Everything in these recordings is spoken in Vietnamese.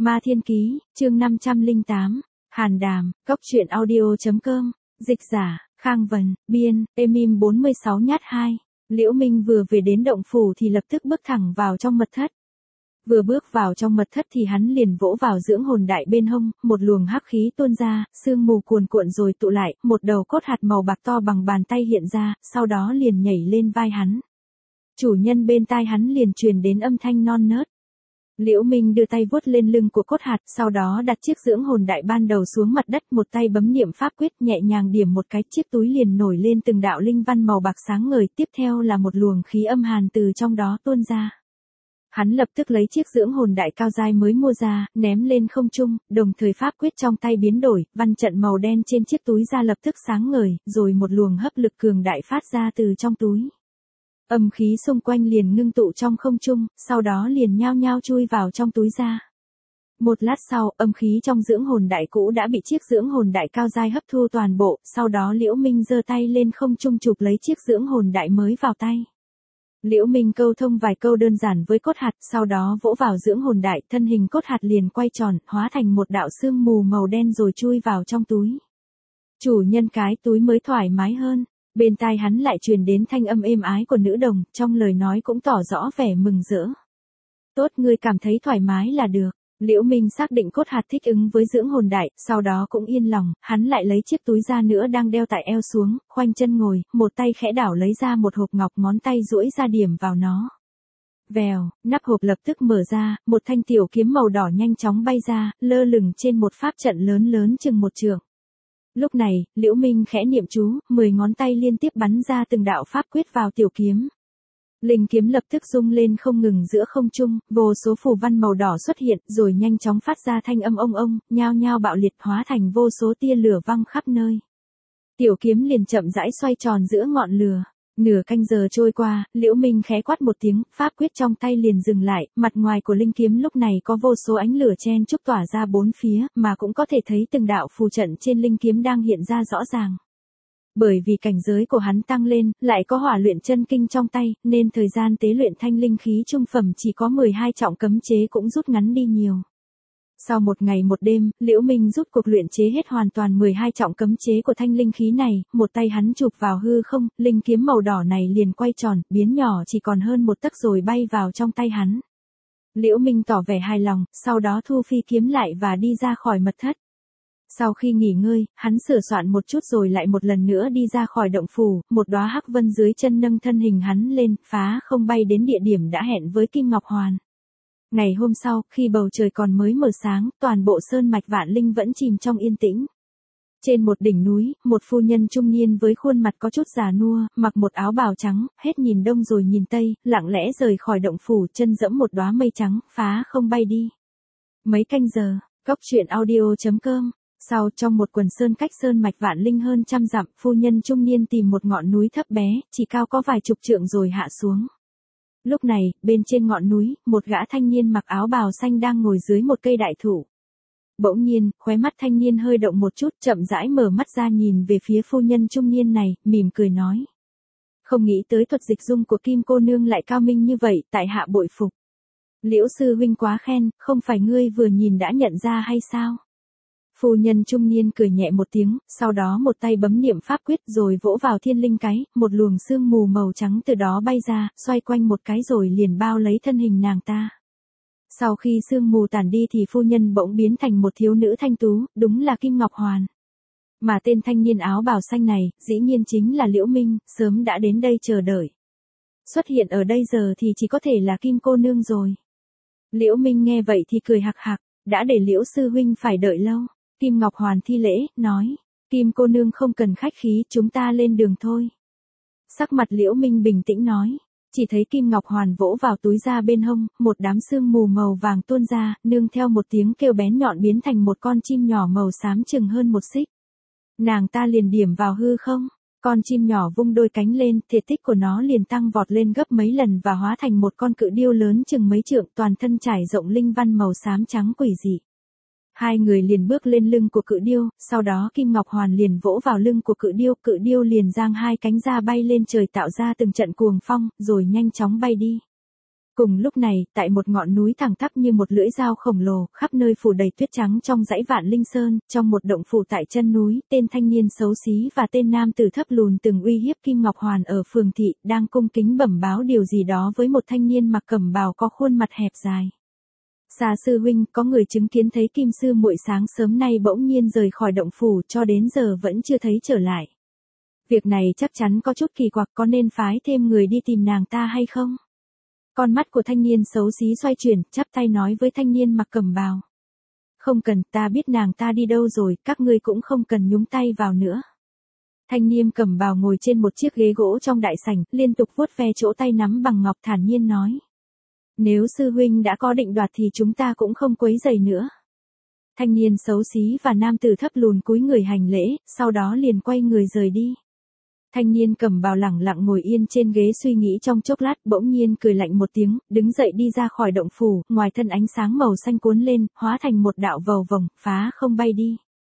Ma Thiên Ký, chương 508, Hàn Đàm, Cốc truyện audio.com, dịch giả, Khang Vân, biên, Emim 46 nhát 2. Liễu Minh vừa về đến động phủ thì lập tức bước thẳng vào trong mật thất. Vừa bước vào trong mật thất thì hắn liền vỗ vào dưỡng hồn đại bên hông, một luồng hắc khí tuôn ra, sương mù cuồn cuộn rồi tụ lại, một đầu cốt hạt màu bạc to bằng bàn tay hiện ra, sau đó liền nhảy lên vai hắn. Chủ nhân bên tai hắn liền truyền đến âm thanh non nớt. Liễu Minh đưa tay vuốt lên lưng của cốt hạt, sau đó đặt chiếc dưỡng hồn đại ban đầu xuống mặt đất, một tay bấm niệm pháp quyết, nhẹ nhàng điểm một cái, chiếc túi liền nổi lên từng đạo linh văn màu bạc sáng ngời, tiếp theo là một luồng khí âm hàn từ trong đó tuôn ra. Hắn lập tức lấy chiếc dưỡng hồn đại cao giai mới mua ra, ném lên không trung, đồng thời pháp quyết trong tay biến đổi, văn trận màu đen trên chiếc túi ra lập tức sáng ngời, rồi một luồng hấp lực cường đại phát ra từ trong túi. Âm khí xung quanh liền ngưng tụ trong không trung, sau đó liền nhao nhao chui vào trong túi ra. Một lát sau, âm khí trong dưỡng hồn đại cũ đã bị chiếc dưỡng hồn đại cao giai hấp thu toàn bộ, sau đó Liễu Minh giơ tay lên không trung chụp lấy chiếc dưỡng hồn đại mới vào tay. Liễu Minh câu thông vài câu đơn giản với cốt hạt, sau đó vỗ vào dưỡng hồn đại, thân hình cốt hạt liền quay tròn, hóa thành một đạo sương mù màu đen rồi chui vào trong túi. Chủ nhân, cái túi mới thoải mái hơn. Bên tai hắn lại truyền đến thanh âm êm ái của nữ đồng, trong lời nói cũng tỏ rõ vẻ mừng rỡ. Tốt, ngươi cảm thấy thoải mái là được. Liễu Minh xác định cốt hạt thích ứng với dưỡng hồn đại, sau đó cũng yên lòng, hắn lại lấy chiếc túi ra nữa đang đeo tại eo xuống, khoanh chân ngồi, một tay khẽ đảo lấy ra một hộp ngọc, ngón tay duỗi ra điểm vào nó. Vèo, nắp hộp lập tức mở ra, một thanh tiểu kiếm màu đỏ nhanh chóng bay ra, lơ lửng trên một pháp trận lớn lớn chừng một trượng. Lúc này, Liễu Minh khẽ niệm chú, 10 ngón tay liên tiếp bắn ra từng đạo pháp quyết vào tiểu kiếm. Linh kiếm lập tức rung lên không ngừng giữa không trung, vô số phù văn màu đỏ xuất hiện, rồi nhanh chóng phát ra thanh âm ông ông, nhao nhao bạo liệt hóa thành vô số tia lửa văng khắp nơi. Tiểu kiếm liền chậm rãi xoay tròn giữa ngọn lửa. Nửa canh giờ trôi qua, Liễu Minh khẽ quát một tiếng, pháp quyết trong tay liền dừng lại, mặt ngoài của linh kiếm lúc này có vô số ánh lửa chen chúc tỏa ra bốn phía, mà cũng có thể thấy từng đạo phù trận trên linh kiếm đang hiện ra rõ ràng. Bởi vì cảnh giới của hắn tăng lên, lại có hỏa luyện chân kinh trong tay, nên thời gian tế luyện thanh linh khí trung phẩm chỉ có 12 trọng cấm chế cũng rút ngắn đi nhiều. Sau một ngày một đêm, Liễu Minh rút cuộc luyện chế hết hoàn toàn 12 trọng cấm chế của thanh linh khí này, một tay hắn chụp vào hư không, linh kiếm màu đỏ này liền quay tròn, biến nhỏ chỉ còn hơn một tấc rồi bay vào trong tay hắn. Liễu Minh tỏ vẻ hài lòng, sau đó thu phi kiếm lại và đi ra khỏi mật thất. Sau khi nghỉ ngơi, hắn sửa soạn một chút rồi lại một lần nữa đi ra khỏi động phủ, một đóa hắc vân dưới chân nâng thân hình hắn lên, phá không bay đến địa điểm đã hẹn với Kim Ngọc Hoàn. Ngày hôm sau, khi bầu trời còn mới mở sáng, toàn bộ sơn mạch Vạn Linh vẫn chìm trong yên tĩnh. Trên một đỉnh núi, một phu nhân trung niên với khuôn mặt có chút già nua, mặc một áo bào trắng, hết nhìn đông rồi nhìn tây, lặng lẽ rời khỏi động phủ, chân dẫm một đóa mây trắng, phá không bay đi. Mấy canh giờ, Cốc truyện audio.com. Sau, trong một quần sơn cách sơn mạch Vạn Linh hơn 100 dặm, phu nhân trung niên tìm một ngọn núi thấp bé, chỉ cao có vài chục trượng rồi hạ xuống. Lúc này, bên trên ngọn núi, một gã thanh niên mặc áo bào xanh đang ngồi dưới một cây đại thụ. Bỗng nhiên, khóe mắt thanh niên hơi động một chút, chậm rãi mở mắt ra nhìn về phía phu nhân trung niên này, mỉm cười nói. Không nghĩ tới thuật dịch dung của Kim cô nương lại cao minh như vậy, tại hạ bội phục. Liễu sư huynh quá khen, không phải ngươi vừa nhìn đã nhận ra hay sao? Phu nhân trung niên cười nhẹ một tiếng, sau đó một tay bấm niệm pháp quyết rồi vỗ vào thiên linh cái, một luồng sương mù màu trắng từ đó bay ra, xoay quanh một cái rồi liền bao lấy thân hình nàng ta. Sau khi sương mù tản đi thì phu nhân bỗng biến thành một thiếu nữ thanh tú, đúng là Kim Ngọc Hoàn. Mà tên thanh niên áo bào xanh này, dĩ nhiên chính là Liễu Minh, sớm đã đến đây chờ đợi. Xuất hiện ở đây giờ thì chỉ có thể là Kim cô nương rồi. Liễu Minh nghe vậy thì cười hạc hạc, đã để Liễu sư huynh phải đợi lâu. Kim Ngọc Hoàn thi lễ, nói, Kim cô nương không cần khách khí, chúng ta lên đường thôi. Sắc mặt Liễu Minh bình tĩnh nói, chỉ thấy Kim Ngọc Hoàn vỗ vào túi ra bên hông, một đám sương mù màu vàng tuôn ra, nương theo một tiếng kêu bén nhọn biến thành một con chim nhỏ màu xám chừng hơn một xích. Nàng ta liền điểm vào hư không, con chim nhỏ vung đôi cánh lên, thể tích của nó liền tăng vọt lên gấp mấy lần và hóa thành một con cự điêu lớn chừng mấy trượng, toàn thân trải rộng linh văn màu xám trắng quỷ dị. Hai người liền bước lên lưng của cự điêu, sau đó Kim Ngọc Hoàn liền vỗ vào lưng của cự điêu liền giang hai cánh ra bay lên trời tạo ra từng trận cuồng phong, rồi nhanh chóng bay đi. Cùng lúc này, tại một ngọn núi thẳng tắp như một lưỡi dao khổng lồ, khắp nơi phủ đầy tuyết trắng trong dãy Vạn Linh Sơn, trong một động phủ tại chân núi, tên thanh niên xấu xí và tên nam tử thấp lùn từng uy hiếp Kim Ngọc Hoàn ở phường thị, đang cung kính bẩm báo điều gì đó với một thanh niên mặc cẩm bào có khuôn mặt hẹp dài. Xa sư huynh, có người chứng kiến thấy Kim sư muội sáng sớm nay bỗng nhiên rời khỏi động phủ, cho đến giờ vẫn chưa thấy trở lại. Việc này chắc chắn có chút kỳ quặc, có nên phái thêm người đi tìm nàng ta hay không? Con mắt của thanh niên xấu xí xoay chuyển, chắp tay nói với thanh niên mặc cẩm bào. Không cần, ta biết nàng ta đi đâu rồi, các ngươi cũng không cần nhúng tay vào nữa. Thanh niên cẩm bào ngồi trên một chiếc ghế gỗ trong đại sảnh, liên tục vuốt ve chỗ tay nắm bằng ngọc, thản nhiên nói. Nếu sư huynh đã có định đoạt thì chúng ta cũng không quấy rầy nữa. Thanh niên xấu xí và nam tử thấp lùn cúi người hành lễ, sau đó liền quay người rời đi. Thanh niên cẩm bào lẳng lặng ngồi yên trên ghế suy nghĩ trong chốc lát, bỗng nhiên cười lạnh một tiếng, đứng dậy đi ra khỏi động phủ, ngoài thân ánh sáng màu xanh cuốn lên, hóa thành một đạo vầu vồng, phá không bay đi.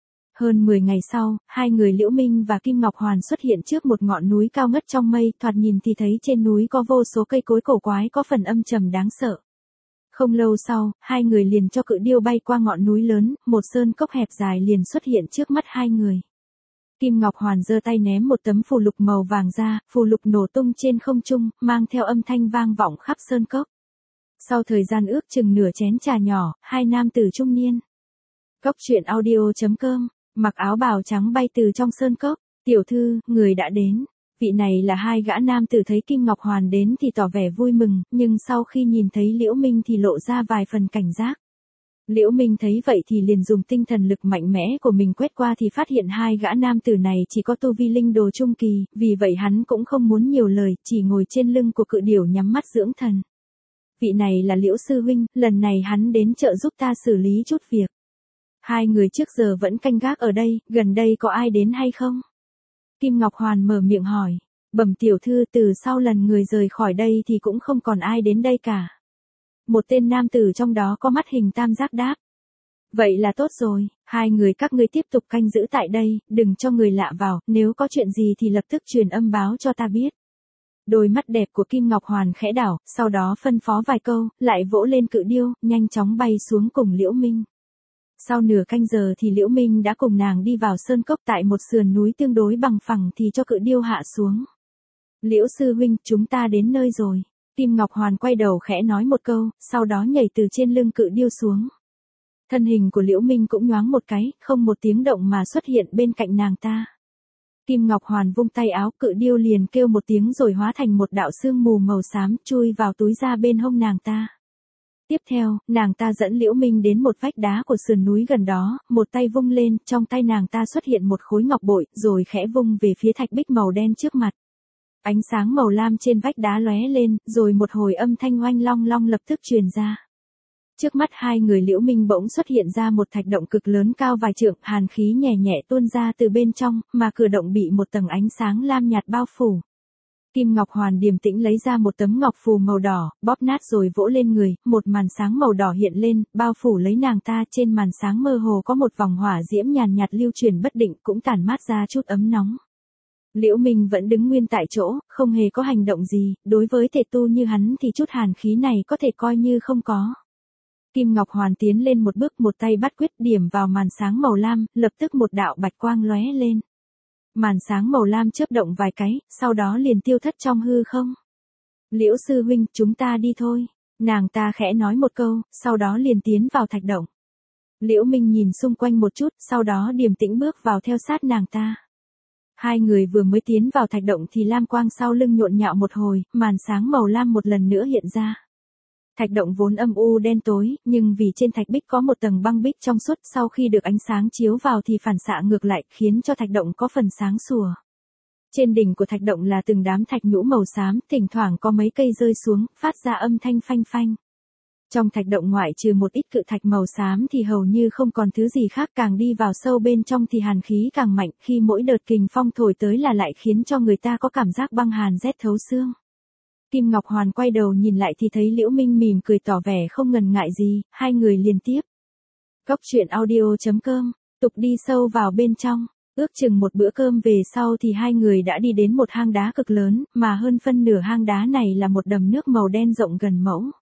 Hơn 10 ngày sau, hai người Liễu Minh và Kim Ngọc Hoàn xuất hiện trước một ngọn núi cao ngất trong mây, thoạt nhìn thì thấy trên núi có vô số cây cối cổ quái có phần âm trầm đáng sợ. Không lâu sau, hai người liền cho cự điêu bay qua ngọn núi lớn, một sơn cốc hẹp dài liền xuất hiện trước mắt hai người. Kim Ngọc Hoàn giơ tay ném một tấm phù lục màu vàng ra, phù lục nổ tung trên không trung, mang theo âm thanh vang vọng khắp sơn cốc. Sau thời gian ước chừng nửa chén trà nhỏ, hai nam tử trung niên. Cốc truyện audio.com, mặc áo bào trắng bay từ trong sơn cốc, tiểu thư, người đã đến. Vị này là hai gã nam tử thấy Kim Ngọc Hoàn đến thì tỏ vẻ vui mừng, nhưng sau khi nhìn thấy Liễu Minh thì lộ ra vài phần cảnh giác. Liễu Minh thấy vậy thì liền dùng tinh thần lực mạnh mẽ của mình quét qua thì phát hiện hai gã nam tử này chỉ có tu vi linh đồ trung kỳ, vì vậy hắn cũng không muốn nhiều lời, chỉ ngồi trên lưng của cự điểu nhắm mắt dưỡng thần. Vị này là Liễu sư huynh, lần này hắn đến trợ giúp ta xử lý chút việc. Hai người trước giờ vẫn canh gác ở đây, gần đây có ai đến hay không? Kim Ngọc Hoàn mở miệng hỏi, bẩm tiểu thư, từ sau lần người rời khỏi đây thì cũng không còn ai đến đây cả. Một tên nam tử trong đó có mắt hình tam giác đáp. Vậy là tốt rồi, hai người các ngươi tiếp tục canh giữ tại đây, đừng cho người lạ vào, nếu có chuyện gì thì lập tức truyền âm báo cho ta biết. Đôi mắt đẹp của Kim Ngọc Hoàn khẽ đảo, sau đó phân phó vài câu, lại vỗ lên cự điêu, nhanh chóng bay xuống cùng Liễu Minh. Sau nửa canh giờ thì Liễu Minh đã cùng nàng đi vào sơn cốc, tại một sườn núi tương đối bằng phẳng thì cho cự điêu hạ xuống. Liễu sư huynh, chúng ta đến nơi rồi. Kim Ngọc Hoàn quay đầu khẽ nói một câu, sau đó nhảy từ trên lưng cự điêu xuống. Thân hình của Liễu Minh cũng nhoáng một cái, không một tiếng động mà xuất hiện bên cạnh nàng ta. Kim Ngọc Hoàn vung tay áo, cự điêu liền kêu một tiếng rồi hóa thành một đạo sương mù màu xám chui vào túi da bên hông nàng ta. Tiếp theo, nàng ta dẫn Liễu Minh đến một vách đá của sườn núi gần đó, một tay vung lên, trong tay nàng ta xuất hiện một khối ngọc bội, rồi khẽ vung về phía thạch bích màu đen trước mặt. Ánh sáng màu lam trên vách đá lóe lên, rồi một hồi âm thanh oanh long long lập tức truyền ra. Trước mắt hai người Liễu Minh bỗng xuất hiện ra một thạch động cực lớn cao vài trượng, hàn khí nhẹ nhẹ tuôn ra từ bên trong, mà cửa động bị một tầng ánh sáng lam nhạt bao phủ. Kim Ngọc Hoàn điềm tĩnh lấy ra một tấm ngọc phù màu đỏ, bóp nát rồi vỗ lên người, một màn sáng màu đỏ hiện lên, bao phủ lấy nàng ta, trên màn sáng mơ hồ có một vòng hỏa diễm nhàn nhạt lưu chuyển bất định, cũng tản mát ra chút ấm nóng. Liễu Minh vẫn đứng nguyên tại chỗ, không hề có hành động gì, đối với thể tu như hắn thì chút hàn khí này có thể coi như không có. Kim Ngọc Hoàn tiến lên một bước, một tay bắt quyết điểm vào màn sáng màu lam, lập tức một đạo bạch quang lóe lên. Màn sáng màu lam chớp động vài cái, sau đó liền tiêu thất trong hư không. Liễu sư huynh, chúng ta đi thôi. Nàng ta khẽ nói một câu, sau đó liền tiến vào thạch động. Liễu Minh nhìn xung quanh một chút, sau đó điềm tĩnh bước vào theo sát nàng ta. Hai người vừa mới tiến vào thạch động thì lam quang sau lưng nhộn nhạo một hồi, màn sáng màu lam một lần nữa hiện ra. Thạch động vốn âm u đen tối, nhưng vì trên thạch bích có một tầng băng bích trong suốt, sau khi được ánh sáng chiếu vào thì phản xạ ngược lại, khiến cho thạch động có phần sáng sủa. Trên đỉnh của thạch động là từng đám thạch nhũ màu xám, thỉnh thoảng có mấy cây rơi xuống, phát ra âm thanh phanh phanh. Trong thạch động ngoại trừ một ít cự thạch màu xám thì hầu như không còn thứ gì khác, càng đi vào sâu bên trong thì hàn khí càng mạnh, khi mỗi đợt kình phong thổi tới là lại khiến cho người ta có cảm giác băng hàn rét thấu xương. Kim Ngọc Hoàn quay đầu nhìn lại thì thấy Liễu Minh mỉm cười tỏ vẻ không ngần ngại gì, hai người liền tiếp. Cốc truyện audio.com, tục đi sâu vào bên trong, ước chừng một bữa cơm về sau thì hai người đã đi đến một hang đá cực lớn, mà hơn phân nửa hang đá này là một đầm nước màu đen rộng gần mẫu.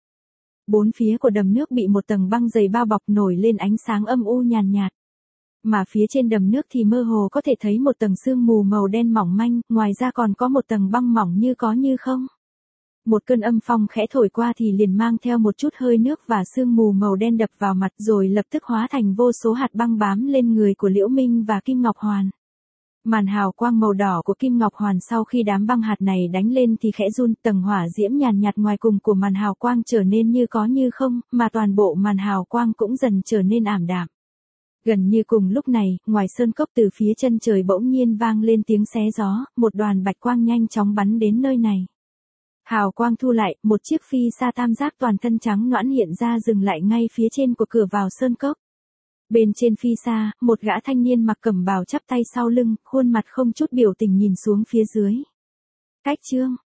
bốn phía của đầm nước bị một tầng băng dày bao bọc nổi lên ánh sáng âm u nhàn nhạt. Mà phía trên đầm nước thì mơ hồ có thể thấy một tầng sương mù màu đen mỏng manh, ngoài ra còn có một tầng băng mỏng như có như không. Một cơn âm phong khẽ thổi qua thì liền mang theo một chút hơi nước và sương mù màu đen đập vào mặt rồi lập tức hóa thành vô số hạt băng bám lên người của Liễu Minh và Kim Ngọc Hoàn. Màn hào quang màu đỏ của Kim Ngọc Hoàn sau khi đám băng hạt này đánh lên thì khẽ run, tầng hỏa diễm nhàn nhạt ngoài cùng của màn hào quang trở nên như có như không, mà toàn bộ màn hào quang cũng dần trở nên ảm đạm. Gần như cùng lúc này, ngoài sơn cốc từ phía chân trời bỗng nhiên vang lên tiếng xé gió, một đoàn bạch quang nhanh chóng bắn đến nơi này. Hào quang thu lại, một chiếc phi sa tam giác toàn thân trắng nõn hiện ra dừng lại ngay phía trên của cửa vào sơn cốc. Bên trên phi sa, một gã thanh niên mặc cẩm bào chắp tay sau lưng, khuôn mặt không chút biểu tình nhìn xuống phía dưới. Cách Trương,